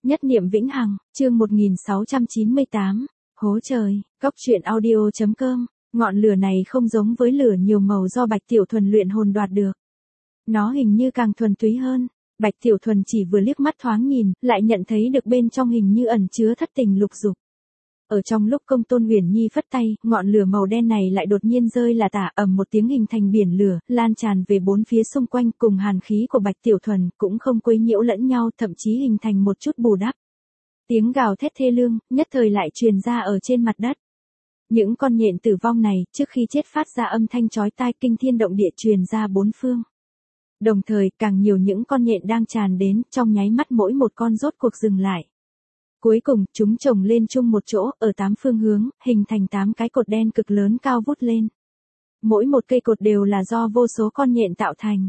Nhất niệm vĩnh hằng, chương 1698, hố trời, góc truyện audio.com, ngọn lửa này không giống với lửa nhiều màu do Bạch Tiểu Thuần luyện hồn đoạt được. Nó hình như càng thuần túy hơn, Bạch Tiểu Thuần chỉ vừa liếc mắt thoáng nhìn, lại nhận thấy được bên trong hình như ẩn chứa thất tình lục dục. Ở trong lúc Công Tôn Huyền Nhi phất tay, ngọn lửa màu đen này lại đột nhiên rơi là tả, ầm một tiếng hình thành biển lửa, lan tràn về bốn phía xung quanh, cùng hàn khí của Bạch Tiểu Thuần cũng không quấy nhiễu lẫn nhau, thậm chí hình thành một chút bù đắp. Tiếng gào thét thê lương, nhất thời lại truyền ra ở trên mặt đất. Những con nhện tử vong này, trước khi chết phát ra âm thanh chói tai kinh thiên động địa truyền ra bốn phương. Đồng thời, càng nhiều những con nhện đang tràn đến, trong nháy mắt mỗi một con rốt cuộc dừng lại. Cuối cùng, chúng chồng lên chung một chỗ, ở 8 phương hướng, hình thành 8 cái cột đen cực lớn cao vút lên. Mỗi một cây cột đều là do vô số con nhện tạo thành.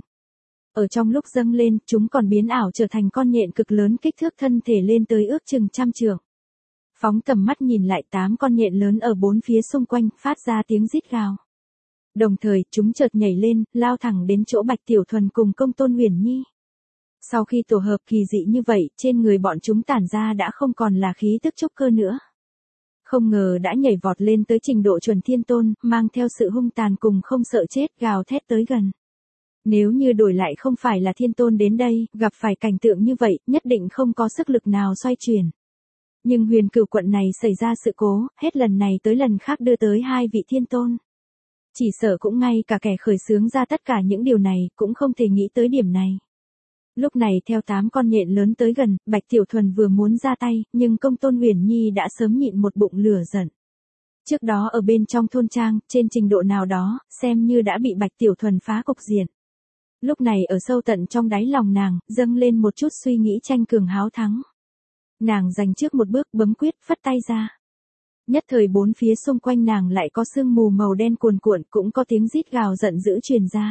Ở trong lúc dâng lên, chúng còn biến ảo trở thành con nhện cực lớn, kích thước thân thể lên tới ước chừng 100 trượng. Phóng tầm mắt nhìn lại, 8 con nhện lớn ở bốn phía xung quanh, phát ra tiếng rít gào. Đồng thời, chúng chợt nhảy lên, lao thẳng đến chỗ Bạch Tiểu Thuần cùng Công Tôn Huyền Nhi. Sau khi tổ hợp kỳ dị như vậy, trên người bọn chúng tản ra đã không còn là khí tức trúc cơ nữa. Không ngờ đã nhảy vọt lên tới trình độ chuẩn thiên tôn, mang theo sự hung tàn cùng không sợ chết, gào thét tới gần. Nếu như đổi lại không phải là thiên tôn đến đây, gặp phải cảnh tượng như vậy, nhất định không có sức lực nào xoay chuyển. Nhưng Huyền Cửu quận này xảy ra sự cố, hết lần này tới lần khác đưa tới 2 vị thiên tôn. Chỉ sợ cũng ngay cả kẻ khởi xướng ra tất cả những điều này, cũng không thể nghĩ tới điểm này. Lúc này theo 8 con nhện lớn tới gần, Bạch Tiểu Thuần vừa muốn ra tay, nhưng Công Tôn Huyền Nhi đã sớm nhịn một bụng lửa giận. Trước đó ở bên trong thôn trang, trên trình độ nào đó, xem như đã bị Bạch Tiểu Thuần phá cục diện. Lúc này ở sâu tận trong đáy lòng nàng, dâng lên một chút suy nghĩ tranh cường háo thắng. Nàng giành trước một bước, bấm quyết, phất tay ra. Nhất thời bốn phía xung quanh nàng lại có sương mù màu đen cuồn cuộn, cũng có tiếng rít gào giận dữ truyền ra.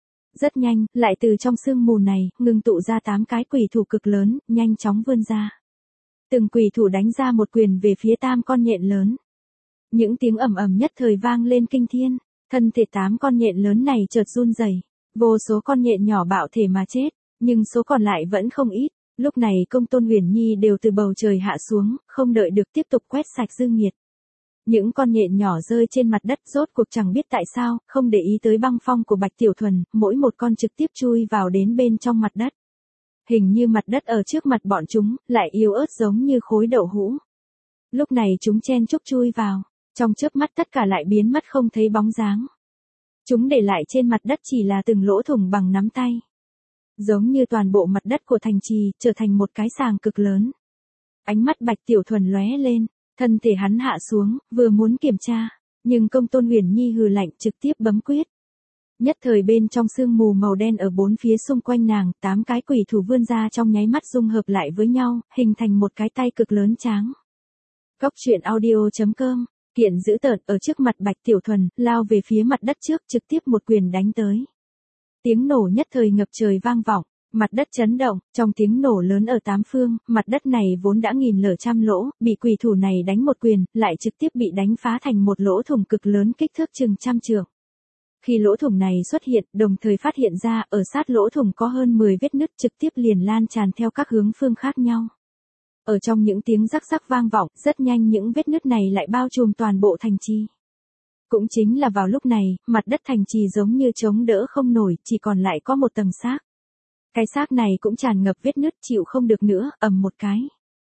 Rất nhanh, lại từ trong sương mù này, ngưng tụ ra 8 cái quỷ thủ cực lớn, nhanh chóng vươn ra. Từng quỷ thủ đánh ra một quyền về phía 8 con nhện lớn. Những tiếng ầm ầm nhất thời vang lên kinh thiên, thân thể 8 con nhện lớn này chợt run rẩy, vô số con nhện nhỏ bạo thể mà chết, nhưng số còn lại vẫn không ít. Lúc này Công Tôn Huyền Nhi đều từ bầu trời hạ xuống, không đợi được tiếp tục quét sạch dư nghiệt. Những con nhện nhỏ rơi trên mặt đất, rốt cuộc chẳng biết tại sao, không để ý tới băng phong của Bạch Tiểu Thuần, mỗi một con trực tiếp chui vào đến bên trong mặt đất. Hình như mặt đất ở trước mặt bọn chúng, lại yếu ớt giống như khối đậu hũ. Lúc này chúng chen chúc chui vào, trong chớp mắt tất cả lại biến mất không thấy bóng dáng. Chúng để lại trên mặt đất chỉ là từng lỗ thủng bằng nắm tay. Giống như toàn bộ mặt đất của thành trì, trở thành một cái sàng cực lớn. Ánh mắt Bạch Tiểu Thuần lóe lên, thân thể hắn hạ xuống, vừa muốn kiểm tra, nhưng Công Tôn Huyền Nhi hừ lạnh trực tiếp bấm quyết. Nhất thời bên trong sương mù màu đen ở bốn phía xung quanh nàng, 8 cái quỷ thủ vươn ra trong nháy mắt dung hợp lại với nhau, hình thành một cái tay cực lớn tráng. Góc truyện audio.com, kiện dữ tợn ở trước mặt Bạch Tiểu Thuần, lao về phía mặt đất trước, trực tiếp một quyền đánh tới. Tiếng nổ nhất thời ngập trời vang vọng, mặt đất chấn động, trong tiếng nổ lớn ở 8 phương, mặt đất này vốn đã nghìn lở trăm lỗ, bị quỷ thủ này đánh một quyền, lại trực tiếp bị đánh phá thành một lỗ thủng cực lớn kích thước chừng 100 trượng. Khi lỗ thủng này xuất hiện, đồng thời phát hiện ra, ở sát lỗ thủng có hơn 10 vết nứt trực tiếp liền lan tràn theo các hướng phương khác nhau. Ở trong những tiếng rắc rắc vang vọng, rất nhanh những vết nứt này lại bao trùm toàn bộ thành trì. Cũng chính là vào lúc này, mặt đất thành trì giống như chống đỡ không nổi, chỉ còn lại có một tầng xác. Cái xác này cũng tràn ngập vết nứt, chịu không được nữa, ầm một cái.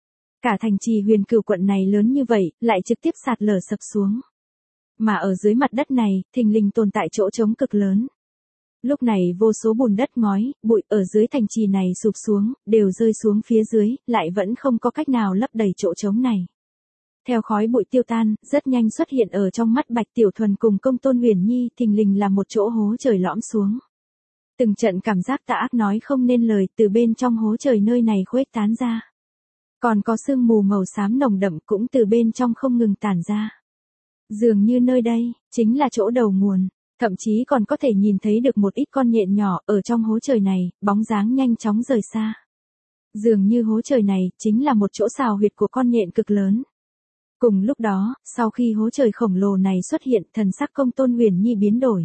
Cả thành trì Huyền Cửu quận này lớn như vậy, lại trực tiếp sạt lở sập xuống. Mà ở dưới mặt đất này, thình lình tồn tại chỗ trống cực lớn. Lúc này vô số bùn đất ngói, bụi ở dưới thành trì này sụp xuống, đều rơi xuống phía dưới, lại vẫn không có cách nào lấp đầy chỗ trống này. Theo khói bụi tiêu tan, rất nhanh xuất hiện ở trong mắt Bạch Tiểu Thuần cùng Công Tôn Huyền Nhi, thình lình là một chỗ hố trời lõm xuống. Từng trận cảm giác tà ác nói không nên lời, từ bên trong hố trời nơi này khuếch tán ra. Còn có sương mù màu xám nồng đậm cũng từ bên trong không ngừng tản ra. Dường như nơi đây, chính là chỗ đầu nguồn, thậm chí còn có thể nhìn thấy được một ít con nhện nhỏ ở trong hố trời này, bóng dáng nhanh chóng rời xa. Dường như hố trời này, chính là một chỗ xào huyệt của con nhện cực lớn. Cùng lúc đó, sau khi hố trời khổng lồ này xuất hiện, thần sắc Công Tôn Huyền Nhi biến đổi.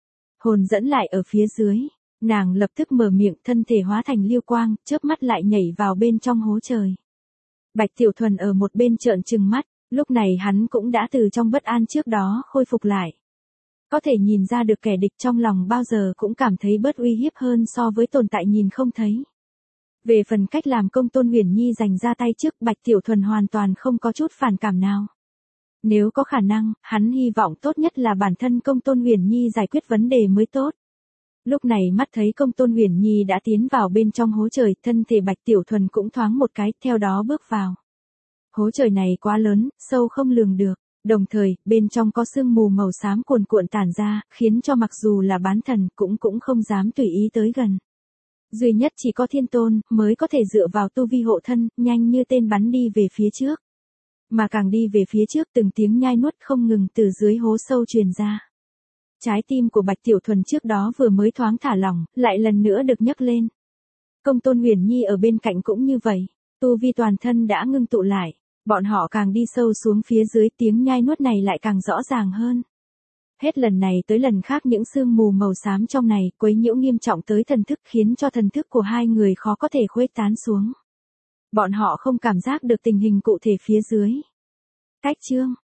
Hồn dẫn lại ở phía dưới, nàng lập tức mở miệng, thân thể hóa thành lưu quang, chớp mắt lại nhảy vào bên trong hố trời. Bạch Tiểu Thuần ở một bên trợn trừng mắt, lúc này hắn cũng đã từ trong bất an trước đó khôi phục lại. Có thể nhìn ra được kẻ địch trong lòng bao giờ cũng cảm thấy bớt uy hiếp hơn so với tồn tại nhìn không thấy. Về phần cách làm Công Tôn Huyền Nhi giành ra tay trước, Bạch Tiểu Thuần hoàn toàn không có chút phản cảm nào. Nếu có khả năng, hắn hy vọng tốt nhất là bản thân Công Tôn Huyền Nhi giải quyết vấn đề mới tốt. Lúc này mắt thấy Công Tôn Huyền Nhi đã tiến vào bên trong hố trời, thân thể Bạch Tiểu Thuần cũng thoáng một cái, theo đó bước vào. Hố trời này quá lớn, sâu không lường được, đồng thời, bên trong có sương mù màu xám cuồn cuộn tản ra, khiến cho mặc dù là bán thần cũng không dám tùy ý tới gần. Duy nhất chỉ có Thiên Tôn mới có thể dựa vào tu vi hộ thân, nhanh như tên bắn đi về phía trước. Mà càng đi về phía trước, từng tiếng nhai nuốt không ngừng từ dưới hố sâu truyền ra. Trái tim của Bạch Tiểu Thuần trước đó vừa mới thoáng thả lỏng, lại lần nữa được nhấc lên. Công Tôn Huyền Nhi ở bên cạnh cũng như vậy, tu vi toàn thân đã ngưng tụ lại, bọn họ càng đi sâu xuống phía dưới, tiếng nhai nuốt này lại càng rõ ràng hơn. Hết lần này tới lần khác những sương mù màu xám trong này quấy nhiễu nghiêm trọng tới thần thức, khiến cho thần thức của hai người khó có thể khuếch tán xuống. Bọn họ không cảm giác được tình hình cụ thể phía dưới. Cách chương